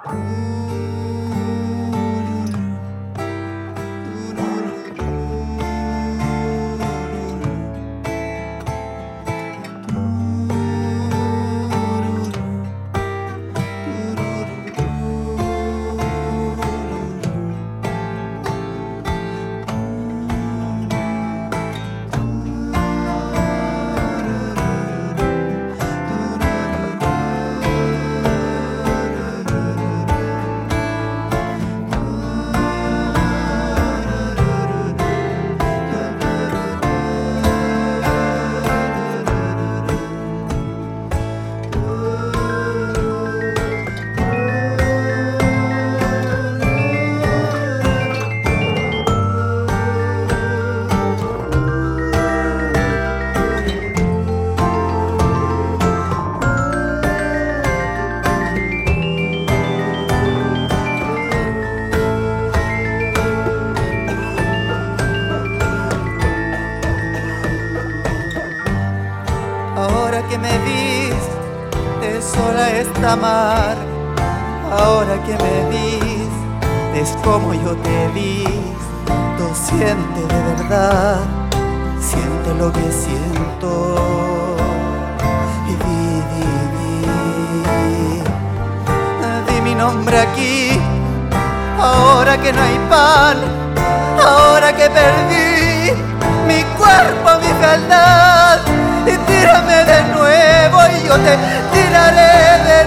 Ahora que me viste sola esta mar, ahora que me viste es como yo te he visto. Siente de verdad, siente lo que siento. Y di mi nombre aquí, ahora que no hay pan, ahora que perdí mi cuerpo, mi fealdad. Y tírame de nuevo y yo te tiraré de